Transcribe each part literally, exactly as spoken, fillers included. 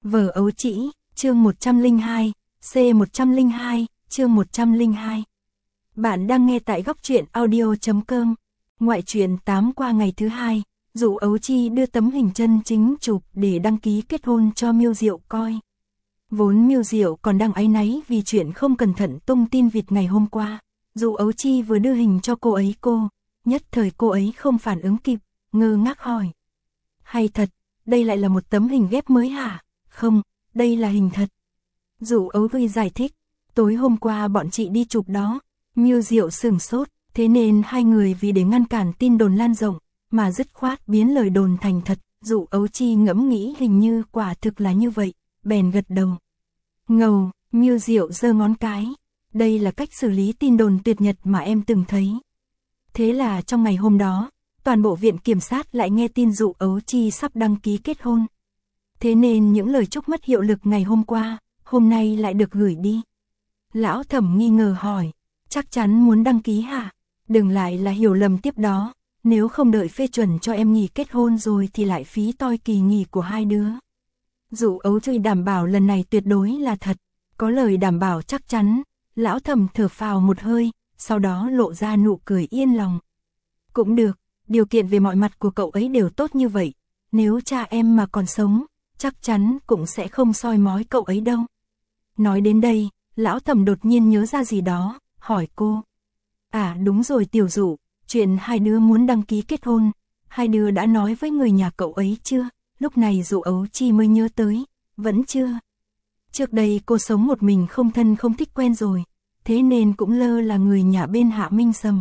Vở ấu trĩ, chương một trăm lẻ hai, C một trăm lẻ hai, chương một trăm lẻ hai. Bạn đang nghe tại góc truyện audio chấm com. Ngoại truyện tám qua ngày thứ hai, Dụ Ấu Chi đưa tấm hình chân chính chụp để đăng ký kết hôn cho Miêu Diệu coi. Vốn Miêu Diệu còn đang áy náy vì chuyện không cẩn thận tung tin vịt ngày hôm qua. Dụ Ấu Chi vừa đưa hình cho cô ấy cô, nhất thời cô ấy không phản ứng kịp, ngơ ngác hỏi. Hay thật, đây lại là một tấm hình ghép mới hả? Không, đây là hình thật. Dụ Ấu Chi giải thích, tối hôm qua bọn chị đi chụp đó. Miêu Diệu sửng sốt, thế nên hai người vì để ngăn cản tin đồn lan rộng, mà dứt khoát biến lời đồn thành thật. Dụ Ấu Chi ngẫm nghĩ hình như quả thực là như vậy, bèn gật đầu. Ngầu, Miêu Diệu giơ ngón cái, đây là cách xử lý tin đồn tuyệt nhật mà em từng thấy. Thế là trong ngày hôm đó, toàn bộ viện kiểm sát lại nghe tin Dụ Ấu Chi sắp đăng ký kết hôn. Thế nên những lời chúc mất hiệu lực ngày hôm qua, hôm nay lại được gửi đi. Lão Thẩm nghi ngờ hỏi, chắc chắn muốn đăng ký hả? Đừng lại là hiểu lầm tiếp đó, nếu không đợi phê chuẩn cho em nghỉ kết hôn rồi thì lại phí toi kỳ nghỉ của hai đứa. Dụ Ấu Chi đảm bảo lần này tuyệt đối là thật, có lời đảm bảo chắc chắn. Lão Thẩm thở phào một hơi, sau đó lộ ra nụ cười yên lòng. Cũng được, điều kiện về mọi mặt của cậu ấy đều tốt như vậy, nếu cha em mà còn sống, chắc chắn cũng sẽ không soi mói cậu ấy đâu. Nói đến đây, Lão Thẩm đột nhiên nhớ ra gì đó, hỏi cô. À đúng rồi Tiểu Dụ, chuyện hai đứa muốn đăng ký kết hôn, hai đứa đã nói với người nhà cậu ấy chưa? Lúc này Dụ Ấu Chi mới nhớ tới, vẫn chưa. Trước đây cô sống một mình không thân không thích quen rồi, thế nên cũng lơ là người nhà bên Hạ Minh Sầm.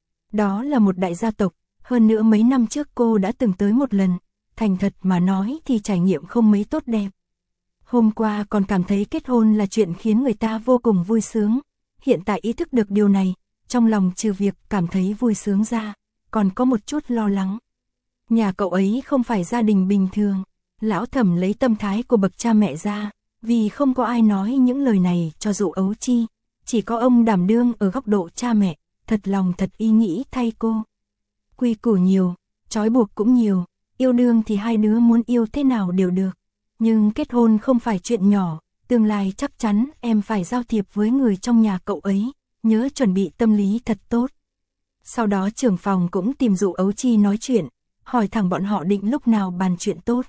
Đó là một đại gia tộc, hơn nữa mấy năm trước cô đã từng tới một lần, thành thật mà nói thì trải nghiệm không mấy tốt đẹp. Hôm qua còn cảm thấy kết hôn là chuyện khiến người ta vô cùng vui sướng, hiện tại ý thức được điều này, trong lòng trừ việc cảm thấy vui sướng ra, còn có một chút lo lắng. Nhà cậu ấy không phải gia đình bình thường, Lão Thẩm lấy tâm thái của bậc cha mẹ ra, vì không có ai nói những lời này cho Dụ Ấu Chi, chỉ có ông đảm đương ở góc độ cha mẹ, thật lòng thật ý nghĩ thay cô. Quy củ nhiều, trói buộc cũng nhiều, yêu đương thì hai đứa muốn yêu thế nào đều được, nhưng kết hôn không phải chuyện nhỏ, tương lai chắc chắn em phải giao thiệp với người trong nhà cậu ấy, nhớ chuẩn bị tâm lý thật tốt. Sau đó trưởng phòng cũng tìm Dụ Ấu Chi nói chuyện, hỏi thẳng bọn họ định lúc nào bàn chuyện tốt.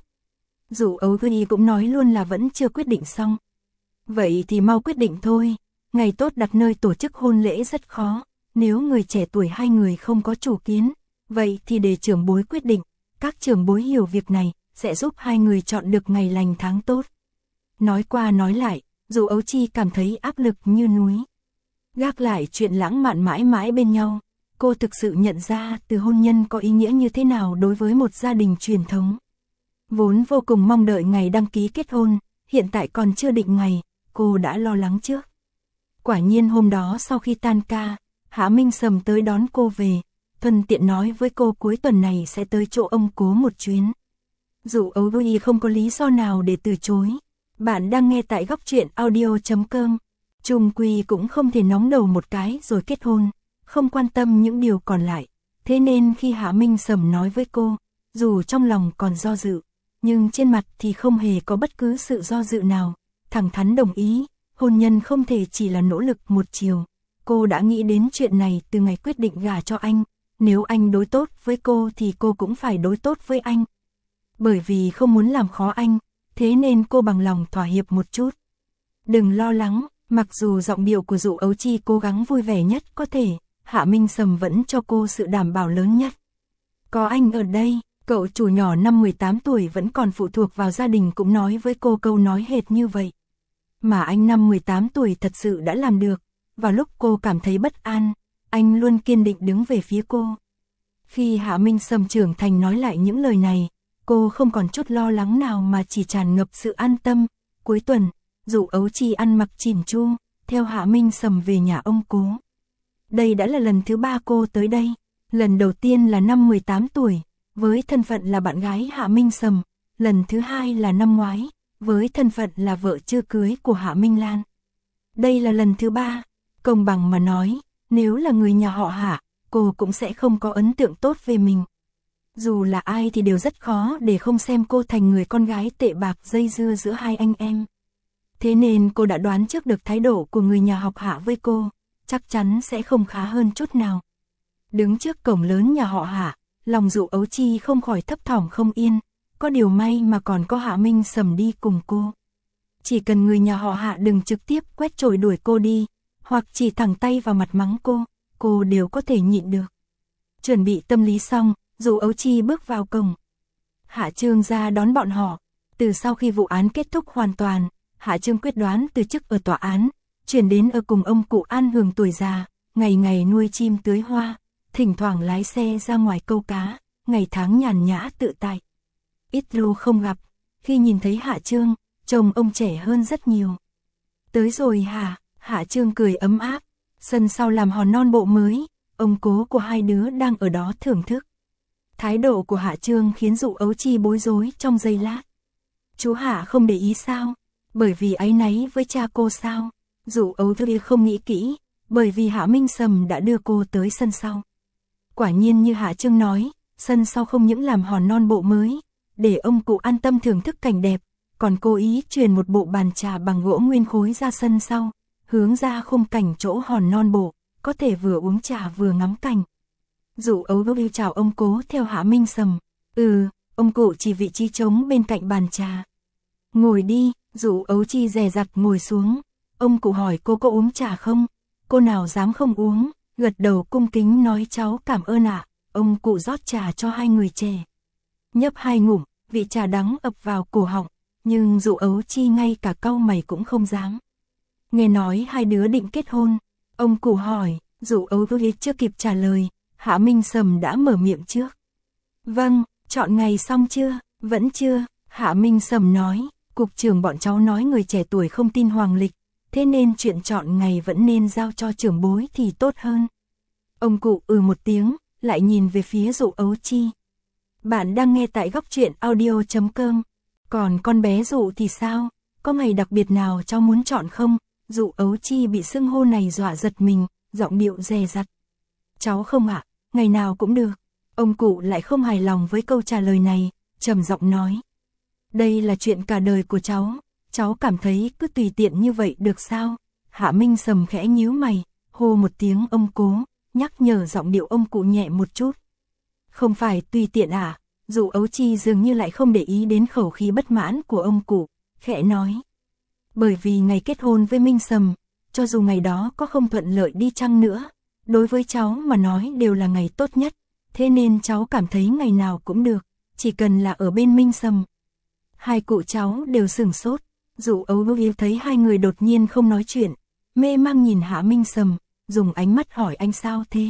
Dụ Ấu Chi cũng nói luôn là vẫn chưa quyết định xong. Vậy thì mau quyết định thôi, ngày tốt đặt nơi tổ chức hôn lễ rất khó, nếu người trẻ tuổi hai người không có chủ kiến, vậy thì để trưởng bối quyết định, các trưởng bối hiểu việc này, sẽ giúp hai người chọn được ngày lành tháng tốt. Nói qua nói lại, Dụ Ấu Chi cảm thấy áp lực như núi. Gác lại chuyện lãng mạn mãi mãi bên nhau, cô thực sự nhận ra từ hôn nhân có ý nghĩa như thế nào đối với một gia đình truyền thống. Vốn vô cùng mong đợi ngày đăng ký kết hôn, hiện tại còn chưa định ngày, cô đã lo lắng trước. Quả nhiên hôm đó sau khi tan ca, Hạ Minh Sầm tới đón cô về, thuận tiện nói với cô cuối tuần này sẽ tới chỗ ông Cố một chuyến. Dụ Ấu Chi không có lý do nào để từ chối. Bạn đang nghe tại góc truyện audio chấm com. Chung quy cũng không thể nóng đầu một cái rồi kết hôn, không quan tâm những điều còn lại. Thế nên khi Hạ Minh Sầm nói với cô, dù trong lòng còn do dự, nhưng trên mặt thì không hề có bất cứ sự do dự nào, thẳng thắn đồng ý, hôn nhân không thể chỉ là nỗ lực một chiều. Cô đã nghĩ đến chuyện này từ ngày quyết định gả cho anh, nếu anh đối tốt với cô thì cô cũng phải đối tốt với anh. Bởi vì không muốn làm khó anh, thế nên cô bằng lòng thỏa hiệp một chút. Đừng lo lắng, mặc dù giọng điệu của Dụ Ấu Chi cố gắng vui vẻ nhất có thể, Hạ Minh Sầm vẫn cho cô sự đảm bảo lớn nhất. Có anh ở đây, cậu chủ nhỏ năm mười tám tuổi vẫn còn phụ thuộc vào gia đình cũng nói với cô câu nói hệt như vậy. Mà anh năm mười tám tuổi thật sự đã làm được, vào lúc cô cảm thấy bất an, anh luôn kiên định đứng về phía cô. Khi Hạ Minh Sầm trưởng thành nói lại những lời này, cô không còn chút lo lắng nào mà chỉ tràn ngập sự an tâm. Cuối tuần, Dụ Ấu Chi ăn mặc chỉn chu, theo Hạ Minh Sầm về nhà ông Cố. Đây đã là lần thứ ba cô tới đây, lần đầu tiên là năm mười tám tuổi, với thân phận là bạn gái Hạ Minh Sầm, lần thứ hai là năm ngoái, với thân phận là vợ chưa cưới của Hạ Minh Lan. Đây là lần thứ ba, công bằng mà nói, nếu là người nhà họ Hạ, cô cũng sẽ không có ấn tượng tốt về mình. Dù là ai thì đều rất khó để không xem cô thành người con gái tệ bạc dây dưa giữa hai anh em. Thế nên cô đã đoán trước được thái độ của người nhà học Hạ với cô, chắc chắn sẽ không khá hơn chút nào. Đứng trước cổng lớn nhà họ Hạ, lòng Dụ Ấu Chi không khỏi thấp thỏm không yên, có điều may mà còn có Hạ Minh Sầm đi cùng cô. Chỉ cần người nhà họ Hạ đừng trực tiếp quét chổi đuổi cô đi, hoặc chỉ thẳng tay vào mặt mắng cô, cô đều có thể nhịn được. Chuẩn bị tâm lý xong, Dụ Ấu Chi bước vào cổng. Hạ Trương ra đón bọn họ. Từ sau khi vụ án kết thúc hoàn toàn, Hạ Trương quyết đoán từ chức ở tòa án, chuyển đến ở cùng ông cụ an hưởng tuổi già, ngày ngày nuôi chim tưới hoa, thỉnh thoảng lái xe ra ngoài câu cá, ngày tháng nhàn nhã tự tại. Ít lâu không gặp, khi nhìn thấy Hạ Trương, chồng ông trẻ hơn rất nhiều. Tới rồi hả? Hạ Trương cười ấm áp, sân sau làm hòn non bộ mới, ông cố của hai đứa đang ở đó thưởng thức. Thái độ của Hạ Trương khiến Dụ Ấu Chi bối rối trong giây lát. Chú Hạ không để ý sao? Bởi vì áy náy với cha cô sao? Dụ Ấu Chi không nghĩ kỹ, bởi vì Hạ Minh Sầm đã đưa cô tới sân sau. Quả nhiên như Hạ Trương nói, sân sau không những làm hòn non bộ mới, để ông cụ an tâm thưởng thức cảnh đẹp, còn cố ý truyền một bộ bàn trà bằng gỗ nguyên khối ra sân sau, hướng ra khung cảnh chỗ hòn non bộ, có thể vừa uống trà vừa ngắm cảnh. Dụ Ấu Chi chào ông cố theo Hạ Minh Sầm. Ừ, ông cụ chỉ vị trí trống bên cạnh bàn trà. Ngồi đi, Dụ Ấu Chi dè dặt ngồi xuống. Ông cụ hỏi cô có uống trà không? Cô nào dám không uống, gật đầu cung kính nói cháu cảm ơn ạ. Ông cụ rót trà cho hai người trẻ. Nhấp hai ngụm, vị trà đắng ập vào cổ họng, nhưng Dụ Ấu Chi ngay cả cau mày cũng không dám. Nghe nói hai đứa định kết hôn, ông cụ hỏi, Dụ Ấu Chi chưa kịp trả lời, Hạ Minh Sầm đã mở miệng trước. Vâng, chọn ngày xong chưa? Vẫn chưa, Hạ Minh Sầm nói, cục trưởng bọn cháu nói người trẻ tuổi không tin hoàng lịch, thế nên chuyện chọn ngày vẫn nên giao cho trưởng bối thì tốt hơn. Ông cụ ừ một tiếng, lại nhìn về phía Dụ Ấu Chi. Bạn đang nghe tại góc truyện audio chấm com. Còn con bé Dụ thì sao? Có ngày đặc biệt nào cháu muốn chọn không? Dụ Ấu Chi bị xưng hô này dọa giật mình, giọng điệu dè dặt. Cháu không ạ, ngày nào cũng được. Ông cụ lại không hài lòng với câu trả lời này, trầm giọng nói. Đây là chuyện cả đời của cháu, cháu cảm thấy cứ tùy tiện như vậy được sao? Hạ Minh Sầm khẽ nhíu mày, hô một tiếng ông cố, nhắc nhở giọng điệu ông cụ nhẹ một chút. Không phải tùy tiện à? Dụ Ấu Chi dường như lại không để ý đến khẩu khí bất mãn của ông cụ, khẽ nói. Bởi vì ngày kết hôn với Minh Sầm, cho dù ngày đó có không thuận lợi đi chăng nữa, đối với cháu mà nói đều là ngày tốt nhất, thế nên cháu cảm thấy ngày nào cũng được, chỉ cần là ở bên Minh Sầm. Hai cụ cháu đều sửng sốt, Dụ Ấu Chi thấy hai người đột nhiên không nói chuyện, mê mang nhìn Hạ Minh Sầm, dùng ánh mắt hỏi anh sao thế.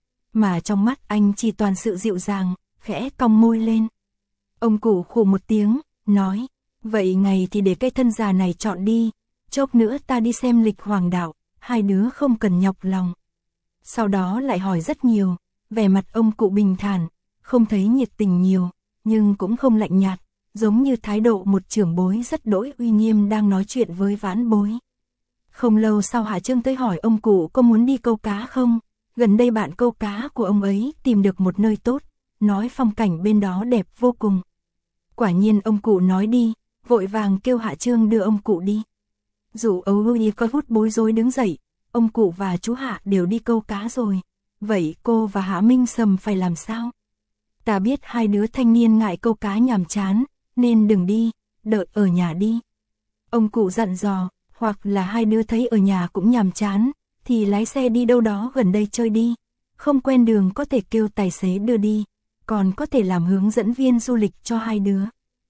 Mà trong mắt anh chỉ toàn sự dịu dàng, khẽ cong môi lên. Ông cụ khụ một tiếng, nói, vậy ngày thì để cái thân già này chọn đi, chốc nữa ta đi xem lịch hoàng đạo, hai đứa không cần nhọc lòng. Sau đó lại hỏi rất nhiều, vẻ mặt ông cụ bình thản, không thấy nhiệt tình nhiều, nhưng cũng không lạnh nhạt, giống như thái độ một trưởng bối rất đỗi uy nghiêm đang nói chuyện với vãn bối. Không lâu sau Hạ Trương tới hỏi ông cụ có muốn đi câu cá không, gần đây bạn câu cá của ông ấy tìm được một nơi tốt, nói phong cảnh bên đó đẹp vô cùng. Quả nhiên ông cụ nói đi, vội vàng kêu Hạ Trương đưa ông cụ đi. Dụ Ấu Chi có hút bối rối đứng dậy, ông cụ và chú Hạ đều đi câu cá rồi, vậy cô và Hạ Minh Sầm phải làm sao? Ta biết hai đứa thanh niên ngại câu cá nhàm chán, nên đừng đi, đợi ở nhà đi. Ông cụ dặn dò, hoặc là hai đứa thấy ở nhà cũng nhàm chán, thì lái xe đi đâu đó gần đây chơi đi, không quen đường có thể kêu tài xế đưa đi, còn có thể làm hướng dẫn viên du lịch cho hai đứa.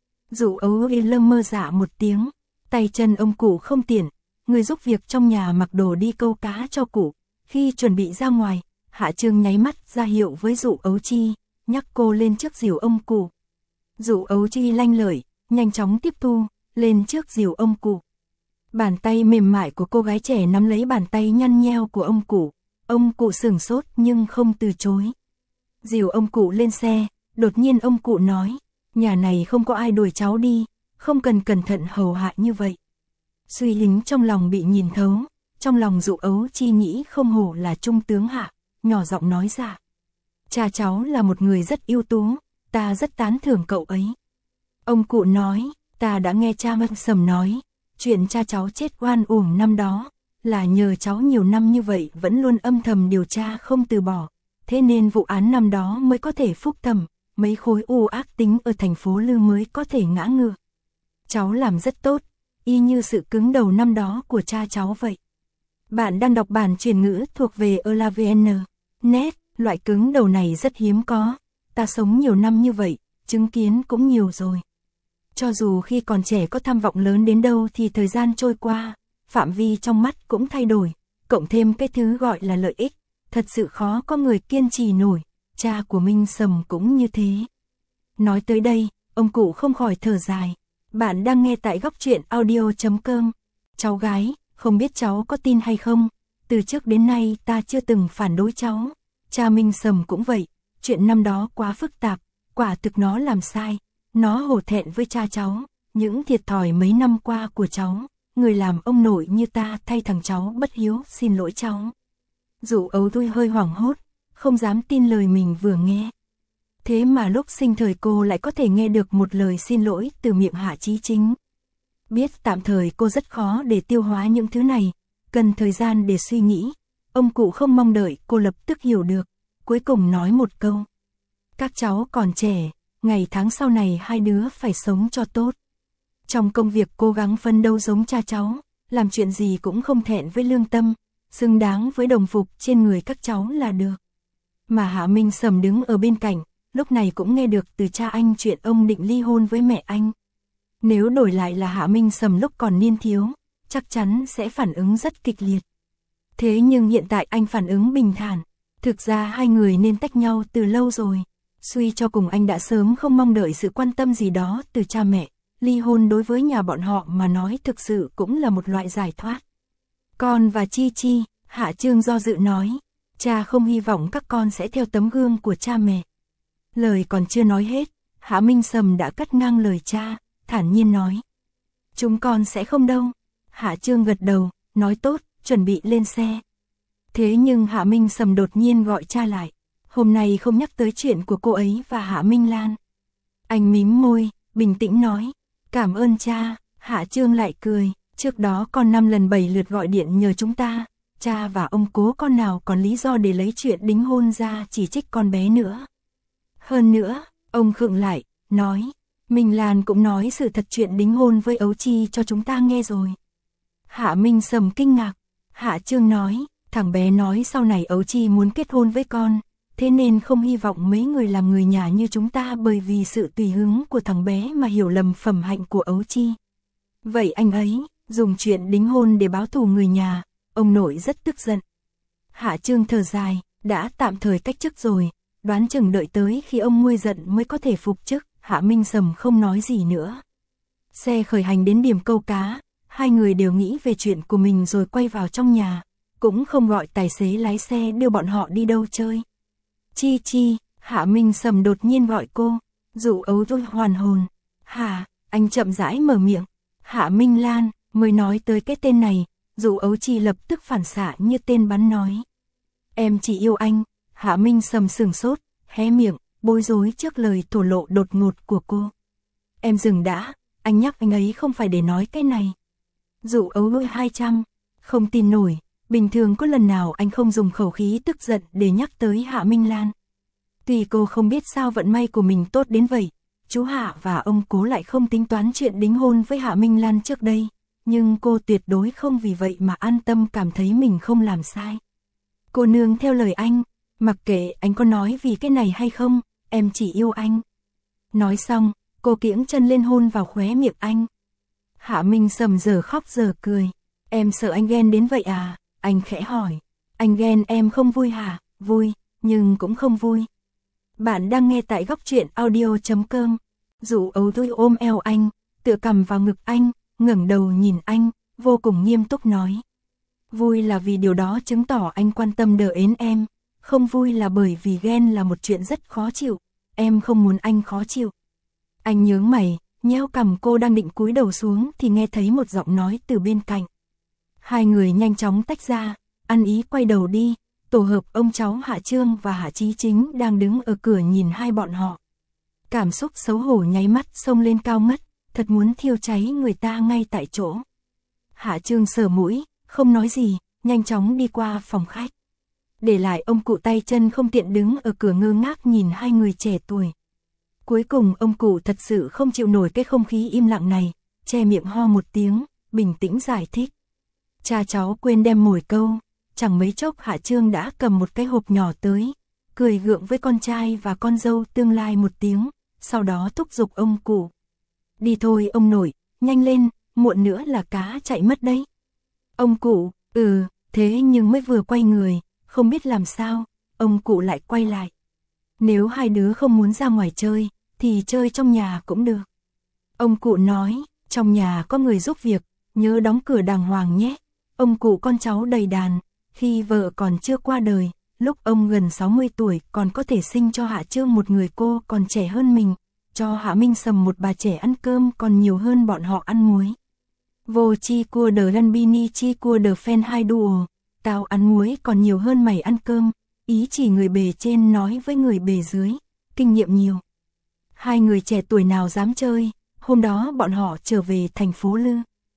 Dụ Ấu Chi lơ mơ dạ một tiếng, tay chân ông cụ không tiện, người giúp việc trong nhà mặc đồ đi câu cá cho cụ. Khi chuẩn bị ra ngoài, Hạ Trương nháy mắt ra hiệu với Dụ Ấu Chi, nhắc cô lên trước dìu ông cụ. Dụ Ấu Chi lanh lợi, nhanh chóng tiếp thu, lên trước dìu ông cụ. Bàn tay mềm mại của cô gái trẻ nắm lấy bàn tay nhăn nheo của ông cụ, ông cụ sửng sốt nhưng không từ chối. Dìu ông cụ lên xe, đột nhiên ông cụ nói, nhà này không có ai đuổi cháu đi, không cần cẩn thận hầu hạ như vậy. Suy lính trong lòng bị nhìn thấu, trong lòng Dụ Ấu Chi nghĩ không hổ là trung tướng Hạ, nhỏ giọng nói ra. Cha cháu là một người rất ưu tú, ta rất tán thưởng cậu ấy. Ông cụ nói, ta đã nghe cha Minh Sầm nói, chuyện cha cháu chết oan uổng năm đó, là nhờ cháu nhiều năm như vậy vẫn luôn âm thầm điều tra không từ bỏ, thế nên vụ án năm đó mới có thể phúc thẩm, mấy khối u ác tính ở thành phố Lư mới có thể ngã ngựa. Cháu làm rất tốt, y như sự cứng đầu năm đó của cha cháu vậy. Bạn đang đọc bản truyền ngữ thuộc về elavn chấm net, loại cứng đầu này rất hiếm có, ta sống nhiều năm như vậy, chứng kiến cũng nhiều rồi. Cho dù khi còn trẻ có tham vọng lớn đến đâu thì thời gian trôi qua, phạm vi trong mắt cũng thay đổi, cộng thêm cái thứ gọi là lợi ích, thật sự khó có người kiên trì nổi, cha của Minh Sầm cũng như thế. Nói tới đây, ông cụ không khỏi thở dài. Bạn đang nghe tại góc truyện audio chấm com. Cháu gái, không biết cháu có tin hay không, từ trước đến nay ta chưa từng phản đối cháu, cha Minh Sầm cũng vậy, chuyện năm đó quá phức tạp, quả thực nó làm sai, nó hổ thẹn với cha cháu, những thiệt thòi mấy năm qua của cháu, người làm ông nội như ta thay thằng cháu bất hiếu xin lỗi cháu. Dụ Ấu tôi hơi hoảng hốt, không dám tin lời mình vừa nghe. Thế mà lúc sinh thời cô lại có thể nghe được một lời xin lỗi từ miệng Hạ Chí Chính. Biết tạm thời cô rất khó để tiêu hóa những thứ này, cần thời gian để suy nghĩ. Ông cụ không mong đợi cô lập tức hiểu được, cuối cùng nói một câu. Các cháu còn trẻ, ngày tháng sau này hai đứa phải sống cho tốt. Trong công việc cố gắng phấn đấu giống cha cháu, làm chuyện gì cũng không thẹn với lương tâm, xứng đáng với đồng phục trên người các cháu là được. Mà Hạ Minh Sầm đứng ở bên cạnh, lúc này cũng nghe được từ cha anh chuyện ông định ly hôn với mẹ anh. Nếu đổi lại là Hạ Minh Sầm lúc còn niên thiếu, chắc chắn sẽ phản ứng rất kịch liệt. Thế nhưng hiện tại anh phản ứng bình thản, thực ra hai người nên tách nhau từ lâu rồi. Suy cho cùng anh đã sớm không mong đợi sự quan tâm gì đó từ cha mẹ, ly hôn đối với nhà bọn họ mà nói thực sự cũng là một loại giải thoát. Con và Chi Chi, Hạ Trương do dự nói, cha không hy vọng các con sẽ theo tấm gương của cha mẹ. Lời còn chưa nói hết, Hạ Minh Sầm đã cắt ngang lời cha, thản nhiên nói. Chúng con sẽ không đâu. Hạ Trương gật đầu, nói tốt, chuẩn bị lên xe. Thế nhưng Hạ Minh Sầm đột nhiên gọi cha lại. Hôm nay không nhắc tới chuyện của cô ấy và Hạ Minh Lan. Anh mím môi, bình tĩnh nói. Cảm ơn cha. Hạ Trương lại cười. Trước đó con năm lần bảy lượt gọi điện nhờ chúng ta. Cha và ông cố con nào còn lý do để lấy chuyện đính hôn ra chỉ trích con bé nữa. Hơn nữa, ông khựng lại, nói. Minh Lan cũng nói sự thật chuyện đính hôn với Ấu Chi cho chúng ta nghe rồi. Hạ Minh Sầm kinh ngạc. Hạ Trương nói, thằng bé nói sau này Ấu Chi muốn kết hôn với con, thế nên không hy vọng mấy người làm người nhà như chúng ta bởi vì sự tùy hứng của thằng bé mà hiểu lầm phẩm hạnh của Ấu Chi. Vậy anh ấy, dùng chuyện đính hôn để báo thù người nhà, ông nội rất tức giận. Hạ Trương thở dài, đã tạm thời cách chức rồi, đoán chừng đợi tới khi ông nguôi giận mới có thể phục chức. Hạ Minh Sầm không nói gì nữa. Xe khởi hành đến điểm câu cá, hai người đều nghĩ về chuyện của mình rồi quay vào trong nhà, cũng không gọi tài xế lái xe đưa bọn họ đi đâu chơi. Chi Chi, Hạ Minh Sầm đột nhiên gọi cô, Dụ Ấu tôi hoàn hồn. Hả, anh chậm rãi mở miệng. Hạ Minh Lan, mới nói tới cái tên này, Dụ Ấu Chi lập tức phản xạ như tên bắn nói. Em chỉ yêu anh. Hạ Minh Sầm sửng sốt, hé miệng, bối rối trước lời thổ lộ đột ngột của cô. Em dừng đã, anh nhắc anh ấy không phải để nói cái này. Dụ Ấu lôi hai trăm, không tin nổi, bình thường có lần nào anh không dùng khẩu khí tức giận để nhắc tới Hạ Minh Lan. Tuy cô không biết sao vận may của mình tốt đến vậy, chú Hạ và ông cố lại không tính toán chuyện đính hôn với Hạ Minh Lan trước đây, nhưng cô tuyệt đối không vì vậy mà an tâm cảm thấy mình không làm sai. Cô nương theo lời anh, mặc kệ anh có nói vì cái này hay không, em chỉ yêu anh. Nói xong, cô kiễng chân lên hôn vào khóe miệng anh. Hạ Minh Sầm giờ khóc giờ cười. Em sợ anh ghen đến vậy à? Anh khẽ hỏi. Anh ghen em không vui hả? Vui, nhưng cũng không vui. Bạn đang nghe tại góc truyện audio chấm com. Dụ Ấu tôi ôm eo anh, tựa cằm vào ngực anh, ngẩng đầu nhìn anh, vô cùng nghiêm túc nói. Vui là vì điều đó chứng tỏ anh quan tâm đỡ ến em. Không vui là bởi vì ghen là một chuyện rất khó chịu, em không muốn anh khó chịu. Anh nhướng mày, nheo cằm cô đang định cúi đầu xuống thì nghe thấy một giọng nói từ bên cạnh. Hai người nhanh chóng tách ra, ăn ý quay đầu đi, tổ hợp ông cháu Hạ Trương và Hạ Chí Chính đang đứng ở cửa nhìn hai bọn họ. Cảm xúc xấu hổ nháy mắt xông lên cao ngất, thật muốn thiêu cháy người ta ngay tại chỗ. Hạ Trương sờ mũi, không nói gì, nhanh chóng đi qua phòng khách. Để lại ông cụ tay chân không tiện đứng ở cửa ngơ ngác nhìn hai người trẻ tuổi. Cuối cùng ông cụ thật sự không chịu nổi cái không khí im lặng này, che miệng ho một tiếng, bình tĩnh giải thích. Cha cháu quên đem mồi câu, chẳng mấy chốc Hạ Trương đã cầm một cái hộp nhỏ tới, cười gượng với con trai và con dâu tương lai một tiếng, sau đó thúc giục ông cụ. Đi thôi ông nội, nhanh lên, muộn nữa là cá chạy mất đấy. Ông cụ, ừ, thế nhưng mới vừa quay người, không biết làm sao, ông cụ lại quay lại. Nếu hai đứa không muốn ra ngoài chơi, thì chơi trong nhà cũng được. Ông cụ nói, trong nhà có người giúp việc, nhớ đóng cửa đàng hoàng nhé. Ông cụ con cháu đầy đàn, khi vợ còn chưa qua đời, lúc ông gần sáu mươi tuổi còn có thể sinh cho Hạ Trương một người cô còn trẻ hơn mình, cho Hạ Minh Sầm một bà trẻ ăn cơm còn nhiều hơn bọn họ ăn muối. Vô chi cua đờ lăn bini chi cua đờ phen hai đùa, tao ăn muối còn nhiều hơn mày ăn cơm, ý chỉ người bề trên nói với người bề dưới, kinh nghiệm nhiều. Hai người trẻ tuổi nào dám chơi, hôm đó bọn họ trở về thành phố Lư.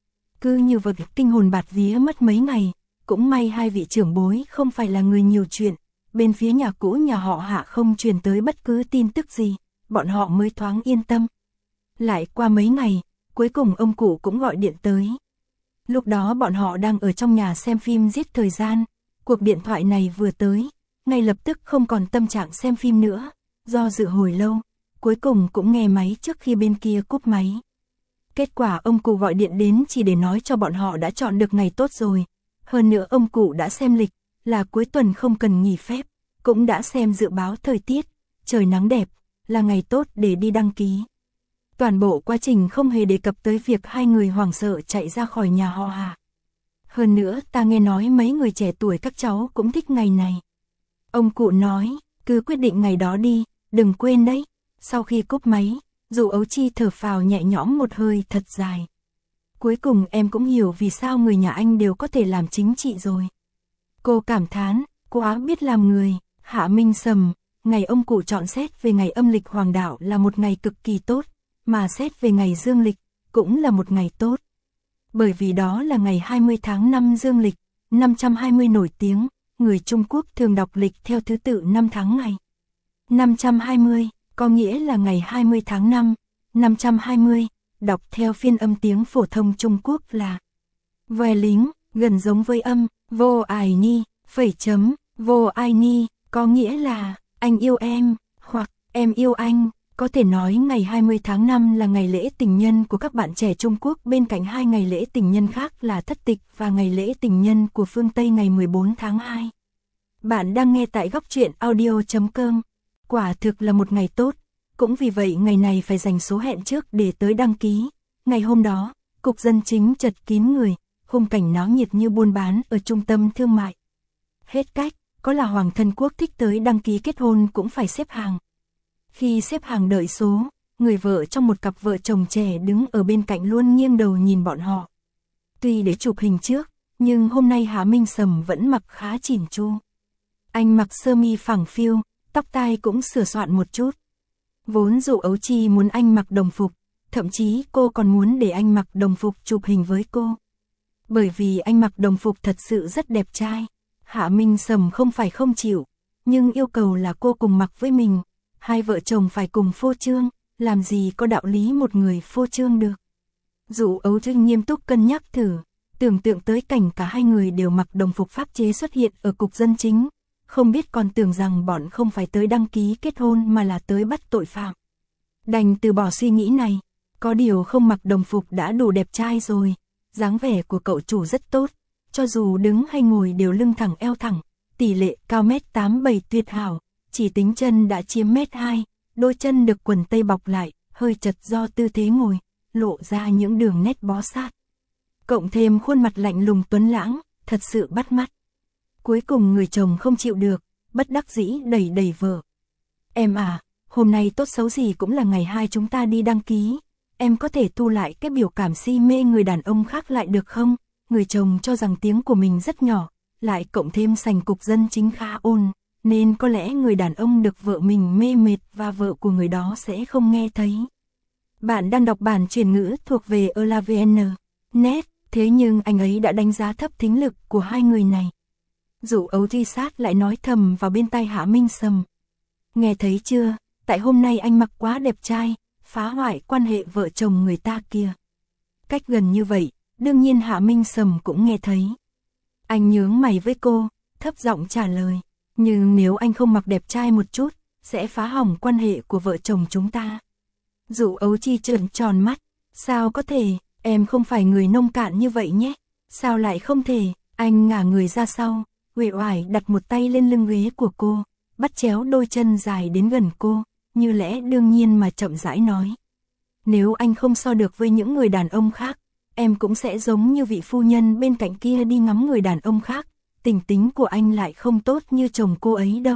Cứ như vật kinh hồn bạt vía mất mấy ngày, cũng may hai vị trưởng bối không phải là người nhiều chuyện, bên phía nhà cũ nhà họ Hạ không truyền tới bất cứ tin tức gì, bọn họ mới thoáng yên tâm. Lại qua mấy ngày, cuối cùng ông cụ cũng gọi điện tới. Lúc đó bọn họ đang ở trong nhà xem phim giết thời gian, cuộc điện thoại này vừa tới, ngay lập tức không còn tâm trạng xem phim nữa, do dự hồi lâu, cuối cùng cũng nghe máy trước khi bên kia cúp máy. Kết quả ông cụ gọi điện đến chỉ để nói cho bọn họ đã chọn được ngày tốt rồi, hơn nữa ông cụ đã xem lịch, là cuối tuần không cần nghỉ phép, cũng đã xem dự báo thời tiết, trời nắng đẹp, là ngày tốt để đi đăng ký. Toàn bộ quá trình không hề đề cập tới việc hai người hoảng sợ chạy ra khỏi nhà họ Hạ. Hơn nữa ta nghe nói mấy người trẻ tuổi các cháu cũng thích ngày này. Ông cụ nói, cứ quyết định ngày đó đi, đừng quên đấy. Sau khi cúp máy, Dụ Ấu Chi thở phào nhẹ nhõm một hơi thật dài. Cuối cùng em cũng hiểu vì sao người nhà anh đều có thể làm chính trị rồi. Cô cảm thán, quá biết làm người. Hạ Minh Sầm, ngày ông cụ chọn xét về ngày âm lịch hoàng đạo là một ngày cực kỳ tốt, mà xét về ngày dương lịch cũng là một ngày tốt. Bởi vì đó là ngày hai mươi tháng năm dương lịch, năm trăm hai mươi nổi tiếng, người Trung Quốc thường đọc lịch theo thứ tự năm tháng ngày. năm trăm hai mươi có nghĩa là ngày hai mươi tháng năm, năm trăm hai mươi, đọc theo phiên âm tiếng phổ thông Trung Quốc là vòe lính, gần giống với âm vô ai ni, phẩy chấm, vô ai ni, có nghĩa là anh yêu em, hoặc em yêu anh. Có thể nói ngày hai mươi tháng năm là ngày lễ tình nhân của các bạn trẻ Trung Quốc bên cạnh hai ngày lễ tình nhân khác là Thất Tịch và ngày lễ tình nhân của phương Tây ngày mười bốn tháng hai. Bạn đang nghe tại góc truyện audio chấm com. Quả thực là một ngày tốt, cũng vì vậy ngày này phải dành số hẹn trước để tới đăng ký. Ngày hôm đó, cục dân chính chật kín người, khung cảnh náo nhiệt như buôn bán ở trung tâm thương mại. Hết cách, có là hoàng thân quốc thích tới đăng ký kết hôn cũng phải xếp hàng. Khi xếp hàng đợi số, người vợ trong một cặp vợ chồng trẻ đứng ở bên cạnh luôn nghiêng đầu nhìn bọn họ. Tuy để chụp hình trước, nhưng hôm nay Hạ Minh Sầm vẫn mặc khá chỉn chu. Anh mặc sơ mi phẳng phiu, tóc tai cũng sửa soạn một chút. Vốn Dụ Ấu Chi muốn anh mặc đồng phục, thậm chí cô còn muốn để anh mặc đồng phục chụp hình với cô. Bởi vì anh mặc đồng phục thật sự rất đẹp trai. Hạ Minh Sầm không phải không chịu, nhưng yêu cầu là cô cùng mặc với mình. Hai vợ chồng phải cùng phô trương, làm gì có đạo lý một người phô trương được. Dụ Ấu Chi nghiêm túc cân nhắc thử, tưởng tượng tới cảnh cả hai người đều mặc đồng phục pháp chế xuất hiện ở cục dân chính, không biết còn tưởng rằng bọn không phải tới đăng ký kết hôn mà là tới bắt tội phạm. Đành từ bỏ suy nghĩ này, có điều không mặc đồng phục đã đủ đẹp trai rồi, dáng vẻ của cậu chủ rất tốt, cho dù đứng hay ngồi đều lưng thẳng eo thẳng, tỷ lệ cao mét tám bảy tuyệt hảo. Chỉ tính chân đã chiếm mét hai, đôi chân được quần tây bọc lại, hơi chật do tư thế ngồi, lộ ra những đường nét bó sát. Cộng thêm khuôn mặt lạnh lùng tuấn lãng, thật sự bắt mắt. Cuối cùng người chồng không chịu được, bất đắc dĩ đẩy đẩy vợ. Em à, hôm nay tốt xấu gì cũng là ngày hai chúng ta đi đăng ký, em có thể thu lại cái biểu cảm si mê người đàn ông khác lại được không? Người chồng cho rằng tiếng của mình rất nhỏ, lại cộng thêm sành cục dân chính khá ồn. nên có lẽ người đàn ông được vợ mình mê mệt và vợ của người đó sẽ không nghe thấy. Bạn đang đọc bản chuyển ngữ thuộc về elavn chấm net, thế nhưng anh ấy đã đánh giá thấp thính lực của hai người này. Dụ ấu truy sát lại nói thầm vào bên tai Hạ Minh Sầm. Nghe thấy chưa, tại hôm nay anh mặc quá đẹp trai, phá hoại quan hệ vợ chồng người ta kia. Cách gần như vậy, đương nhiên Hạ Minh Sầm cũng nghe thấy. Anh nhướng mày với cô, thấp giọng trả lời. Nhưng nếu anh không mặc đẹp trai một chút, sẽ phá hỏng quan hệ của vợ chồng chúng ta. Dụ ấu chi trợn tròn mắt. Sao có thể, em không phải người nông cạn như vậy nhé. Sao lại không thể, anh ngả người ra sau, uể oải đặt một tay lên lưng ghế của cô, bắt chéo đôi chân dài đến gần cô, như lẽ đương nhiên mà chậm rãi nói. Nếu anh không so được với những người đàn ông khác, em cũng sẽ giống như vị phu nhân bên cạnh kia đi ngắm người đàn ông khác. Tình tính của anh lại không tốt như chồng cô ấy đâu.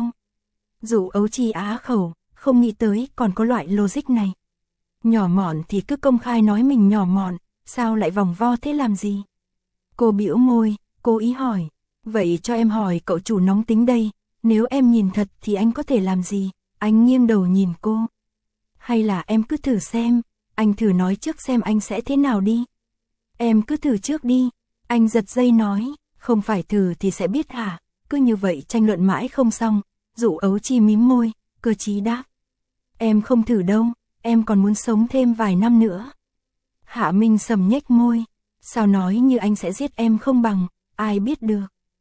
Dụ ấu chi á khẩu, không nghĩ tới còn có loại logic này. Nhỏ mọn thì cứ công khai nói mình nhỏ mọn, sao lại vòng vo thế làm gì? Cô bĩu môi, cố ý hỏi. Vậy cho em hỏi cậu chủ nóng tính đây, nếu em nhìn thật thì anh có thể làm gì? Anh nghiêng đầu nhìn cô. Hay là em cứ thử xem, anh thử nói trước xem anh sẽ thế nào đi. Em cứ thử trước đi, anh giật dây nói. Không phải thử thì sẽ biết hả? Cứ như vậy tranh luận mãi không xong. Dụ ấu chi mím môi, cơ trí đáp. Em không thử đâu, em còn muốn sống thêm vài năm nữa. Hạ Minh Sầm nhếch môi. Sao nói như anh sẽ giết em không bằng, ai biết được.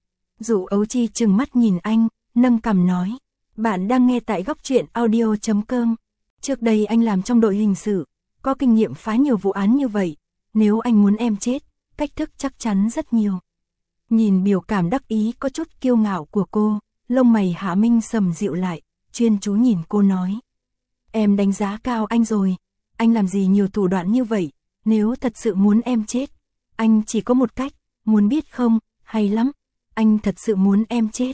Dụ ấu chi trừng mắt nhìn anh, nâng cằm nói. Bạn đang nghe tại góc truyện audio chấm com. Trước đây anh làm trong đội hình sự, có kinh nghiệm phá nhiều vụ án như vậy. Nếu anh muốn em chết, cách thức chắc chắn rất nhiều. Nhìn biểu cảm đắc ý có chút kiêu ngạo của cô, lông mày Hạ Minh Sầm dịu lại, chuyên chú nhìn cô nói. Em đánh giá cao anh rồi, anh làm gì nhiều thủ đoạn như vậy, nếu thật sự muốn em chết, anh chỉ có một cách, muốn biết không, hay lắm, anh thật sự muốn em chết.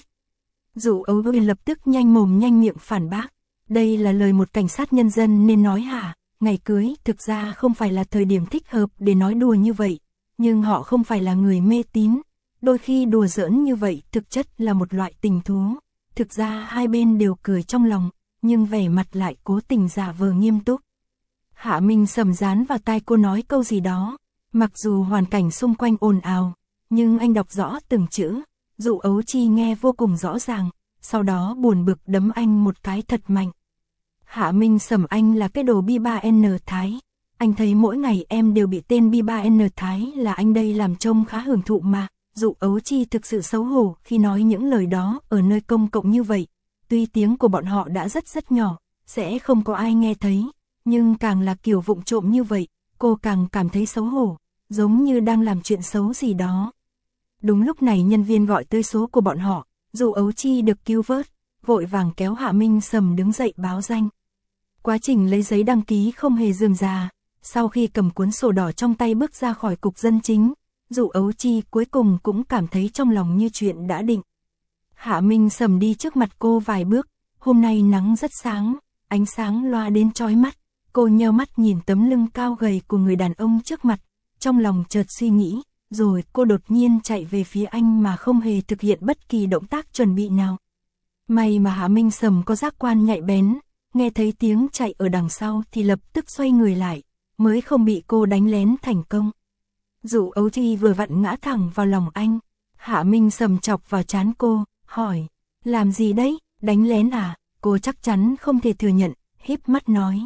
Dụ ấu Uyên lập tức nhanh mồm nhanh miệng phản bác, đây là lời một cảnh sát nhân dân nên nói hả, ngày cưới thực ra không phải là thời điểm thích hợp để nói đùa như vậy, nhưng họ không phải là người mê tín. Đôi khi đùa giỡn như vậy thực chất là một loại tình thú. Thực ra hai bên đều cười trong lòng, nhưng vẻ mặt lại cố tình giả vờ nghiêm túc. Hạ Minh Sầm dán vào tai cô nói câu gì đó. Mặc dù hoàn cảnh xung quanh ồn ào, nhưng anh đọc rõ từng chữ. Dụ ấu chi nghe vô cùng rõ ràng, sau đó buồn bực đấm anh một cái thật mạnh. Hạ Minh Sầm, anh là cái đồ bi ba en Thái. Anh thấy mỗi ngày em đều bị tên bi ba en Thái là anh đây làm trông khá hưởng thụ mà. Dụ ấu chi thực sự xấu hổ khi nói những lời đó ở nơi công cộng như vậy. Tuy tiếng của bọn họ đã rất rất nhỏ, sẽ không có ai nghe thấy, nhưng càng là kiểu vụng trộm như vậy, cô càng cảm thấy xấu hổ, giống như đang làm chuyện xấu gì đó. Đúng lúc này nhân viên gọi tới số của bọn họ, Dụ ấu chi được cứu vớt, vội vàng kéo Hạ Minh Sầm đứng dậy báo danh. Quá trình lấy giấy đăng ký không hề rườm rà, sau khi cầm cuốn sổ đỏ trong tay bước ra khỏi cục dân chính, Dụ ấu chi cuối cùng cũng cảm thấy trong lòng như chuyện đã định. Hạ Minh Sầm đi trước mặt cô vài bước, hôm nay nắng rất sáng, ánh sáng loa đến chói mắt, cô nheo mắt nhìn tấm lưng cao gầy của người đàn ông trước mặt, trong lòng chợt suy nghĩ, rồi cô đột nhiên chạy về phía anh mà không hề thực hiện bất kỳ động tác chuẩn bị nào. May mà Hạ Minh Sầm có giác quan nhạy bén, nghe thấy tiếng chạy ở đằng sau thì lập tức xoay người lại, mới không bị cô đánh lén thành công. Dụ ấu chi vừa vặn ngã thẳng vào lòng anh, Hạ Minh Sầm chọc vào trán cô, hỏi, làm gì đấy, đánh lén à? Cô chắc chắn không thể thừa nhận, híp mắt nói.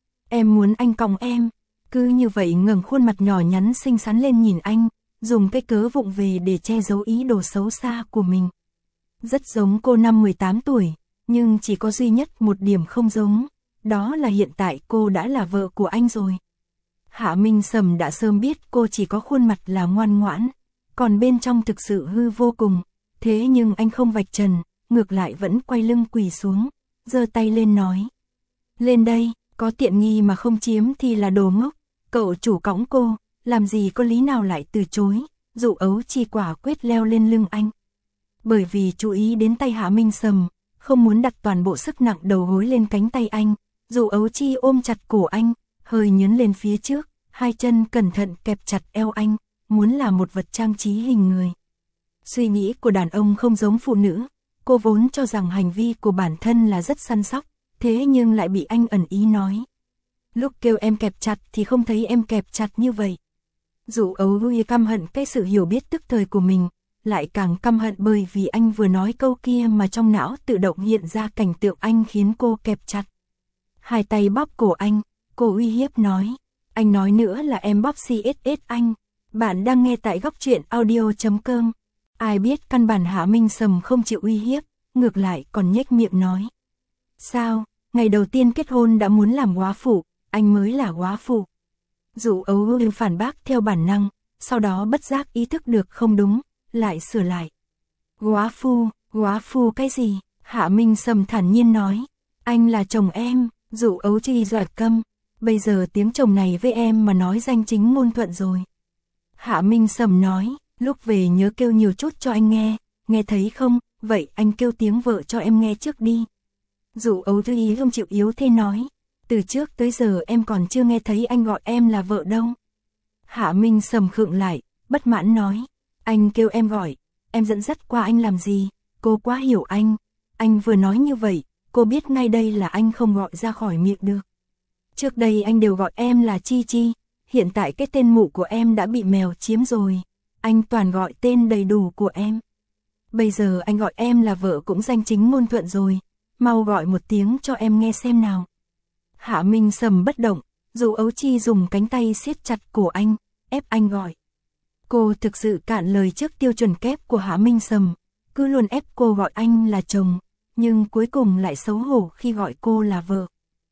Em muốn anh còng em. Cứ như vậy ngẩng khuôn mặt nhỏ nhắn xinh xắn lên nhìn anh, dùng cái cớ vụng về để che giấu ý đồ xấu xa của mình. Rất giống cô năm mười tám tuổi, nhưng chỉ có duy nhất một điểm không giống, đó là hiện tại cô đã là vợ của anh rồi. Hạ Minh Sầm đã sớm biết cô chỉ có khuôn mặt là ngoan ngoãn, còn bên trong thực sự hư vô cùng, thế nhưng anh không vạch trần, ngược lại vẫn quay lưng quỳ xuống, giơ tay lên nói. Lên đây, có tiện nghi mà không chiếm thì là đồ ngốc, cậu chủ cõng cô, làm gì có lý nào lại từ chối. Dụ ấu chi quả quyết leo lên lưng anh. Bởi vì chú ý đến tay Hạ Minh Sầm, không muốn đặt toàn bộ sức nặng đầu gối lên cánh tay anh, Dụ ấu chi ôm chặt cổ anh, hơi nhấn lên phía trước, hai chân cẩn thận kẹp chặt eo anh, muốn là một vật trang trí hình người. Suy nghĩ của đàn ông không giống phụ nữ, Cô vốn cho rằng hành vi của bản thân là rất săn sóc, thế nhưng lại bị anh ẩn ý nói. Lúc kêu em kẹp chặt thì không thấy em kẹp chặt như vậy. Dụ ấu Huy căm hận cái sự hiểu biết tức thời của mình, lại càng căm hận bởi vì anh vừa nói câu kia mà trong não tự động hiện ra cảnh tượng anh khiến cô kẹp chặt. Hai tay bóp cổ anh, cô uy hiếp nói. Anh nói nữa là em bóp xê ét ét anh. Bạn đang nghe tại góc truyện audio chấm com. Ai biết căn bản Hạ Minh Sầm không chịu uy hiếp, ngược lại còn nhếch miệng nói. Sao, ngày đầu tiên kết hôn đã muốn làm góa phụ, anh mới là góa phụ. Dụ ấu Huy phản bác theo bản năng, sau đó bất giác ý thức được không đúng, lại sửa lại. Góa phu, góa phu cái gì? Hạ Minh Sầm thản nhiên nói. Anh là chồng em. Dụ ấu Chi giọt câm. Bây giờ tiếng chồng này với em mà nói danh chính ngôn thuận rồi. Hạ Minh Sầm nói. Lúc về nhớ kêu nhiều chút cho anh nghe. Nghe thấy không? Vậy anh kêu tiếng vợ cho em nghe trước đi. Dụ ấu Chi không chịu yếu thế nói. Từ trước tới giờ em còn chưa nghe thấy anh gọi em là vợ đâu. Hạ Minh Sầm khựng lại, bất mãn nói. Anh kêu em gọi, em dẫn dắt qua anh làm gì? Cô quá hiểu anh. Anh vừa nói như vậy, cô biết ngay đây là anh không gọi ra khỏi miệng được. Trước đây anh đều gọi em là Chi Chi, hiện tại cái tên mụ của em đã bị mèo chiếm rồi. Anh toàn gọi tên đầy đủ của em. Bây giờ anh gọi em là vợ cũng danh chính ngôn thuận rồi. Mau gọi một tiếng cho em nghe xem nào. Hạ Minh Sầm bất động, Dụ ấu Chi dùng cánh tay siết chặt cổ anh, ép anh gọi. Cô thực sự cạn lời trước tiêu chuẩn kép của Hạ Minh Sầm, cứ luôn ép cô gọi anh là chồng, nhưng cuối cùng lại xấu hổ khi gọi cô là vợ.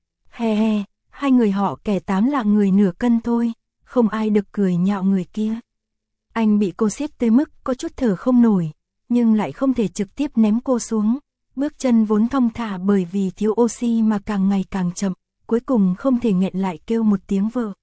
He he, hai người họ kẻ tám là người nửa cân thôi, không ai được cười nhạo người kia. Anh bị cô siết tới mức có chút thở không nổi, nhưng lại không thể trực tiếp ném cô xuống. Bước chân vốn thong thả bởi vì thiếu oxy mà càng ngày càng chậm, cuối cùng không thể nghẹn lại kêu một tiếng vợ.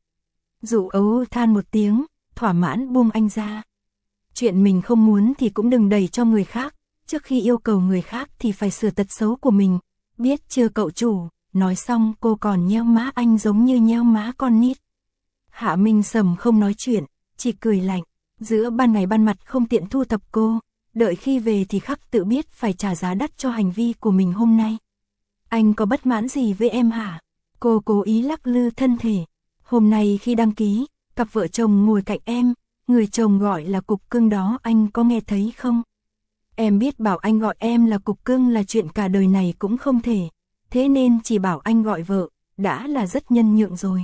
Dụ ấu than một tiếng, thỏa mãn buông anh ra. Chuyện mình không muốn thì cũng đừng đẩy cho người khác, trước khi yêu cầu người khác thì phải sửa tật xấu của mình, biết chưa cậu chủ? Nói xong cô còn nheo má anh giống như nheo má con nít. Hạ Minh Sầm không nói chuyện, chỉ cười lạnh, giữa ban ngày ban mặt không tiện thu thập cô, đợi khi về thì khắc tự biết phải trả giá đắt cho hành vi của mình hôm nay. Anh có bất mãn gì với em hả? Cô cố ý lắc lư thân thể. Hôm nay khi đăng ký, cặp vợ chồng ngồi cạnh em, người chồng gọi là cục cưng đó anh có nghe thấy không? Em biết bảo anh gọi em là cục cưng là chuyện cả đời này cũng không thể, thế nên chỉ bảo anh gọi vợ, đã là rất nhân nhượng rồi.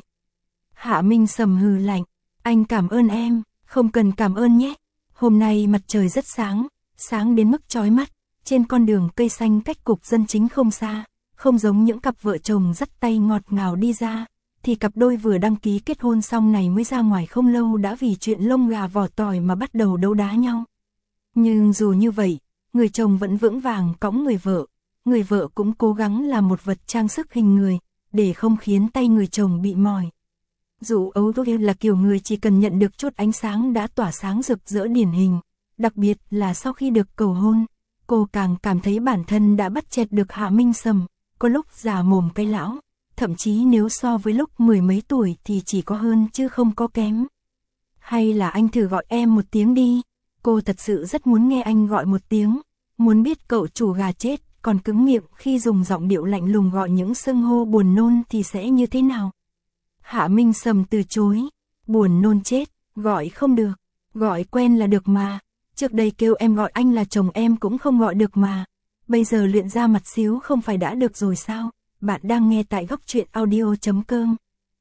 Hạ Minh Sầm hừ lạnh, anh cảm ơn em, không cần cảm ơn nhé. Hôm nay mặt trời rất sáng, sáng đến mức chói mắt, trên con đường cây xanh cách cục dân chính không xa, không giống những cặp vợ chồng dắt tay ngọt ngào đi ra, thì cặp đôi vừa đăng ký kết hôn xong này mới ra ngoài không lâu đã vì chuyện lông gà vỏ tỏi mà bắt đầu đấu đá nhau. Nhưng dù như vậy, người chồng vẫn vững vàng cõng người vợ, người vợ cũng cố gắng làm một vật trang sức hình người, để không khiến tay người chồng bị mỏi. Dụ ấu là kiểu người chỉ cần nhận được chút ánh sáng đã tỏa sáng rực rỡ điển hình, đặc biệt là sau khi được cầu hôn, cô càng cảm thấy bản thân đã bắt chẹt được Hạ Minh Sầm, có lúc già mồm cây lão, thậm chí nếu so với lúc mười mấy tuổi thì chỉ có hơn chứ không có kém. Hay là anh thử gọi em một tiếng đi, cô thật sự rất muốn nghe anh gọi một tiếng, muốn biết cậu chủ gà chết còn cứng miệng khi dùng giọng điệu lạnh lùng gọi những xưng hô buồn nôn thì sẽ như thế nào. Hạ Minh Sầm từ chối, buồn nôn chết, gọi không được, gọi quen là được mà, trước đây kêu em gọi anh là chồng em cũng không gọi được mà, bây giờ luyện ra mặt xíu không phải đã được rồi sao? Bạn đang nghe tại góc truyện audio chấm com.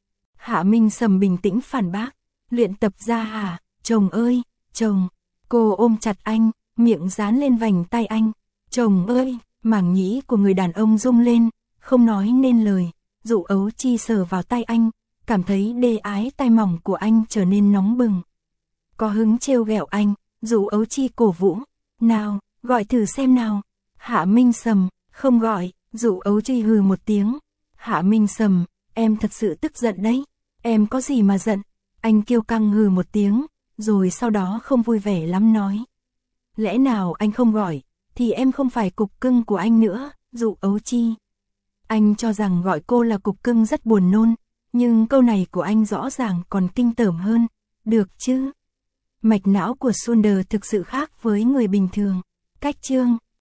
Hạ Minh Sầm bình tĩnh phản bác, luyện tập ra hả? Chồng ơi, chồng. Cô ôm chặt anh, miệng dán lên vành tay anh. Chồng ơi, màng nhĩ của người đàn ông rung lên, không nói nên lời. Dụ ấu Chi sờ vào tay anh, cảm thấy đê ái tay mỏng của anh trở nên nóng bừng. Có hứng trêu ghẹo anh, Dụ ấu Chi cổ vũ. Nào, gọi thử xem nào. Hạ Minh Sầm, không gọi. Dụ ấu Chi hừ một tiếng. Hạ Minh Sầm, em thật sự tức giận đấy. Em có gì mà giận? Anh kiêu căng hừ một tiếng, rồi sau đó không vui vẻ lắm nói. Lẽ nào anh không gọi, thì em không phải cục cưng của anh nữa, Dụ ấu Chi. Anh cho rằng gọi cô là cục cưng rất buồn nôn, nhưng câu này của anh rõ ràng còn kinh tởm hơn. Được chứ? Mạch não của Sunder thực sự khác với người bình thường. Cách chương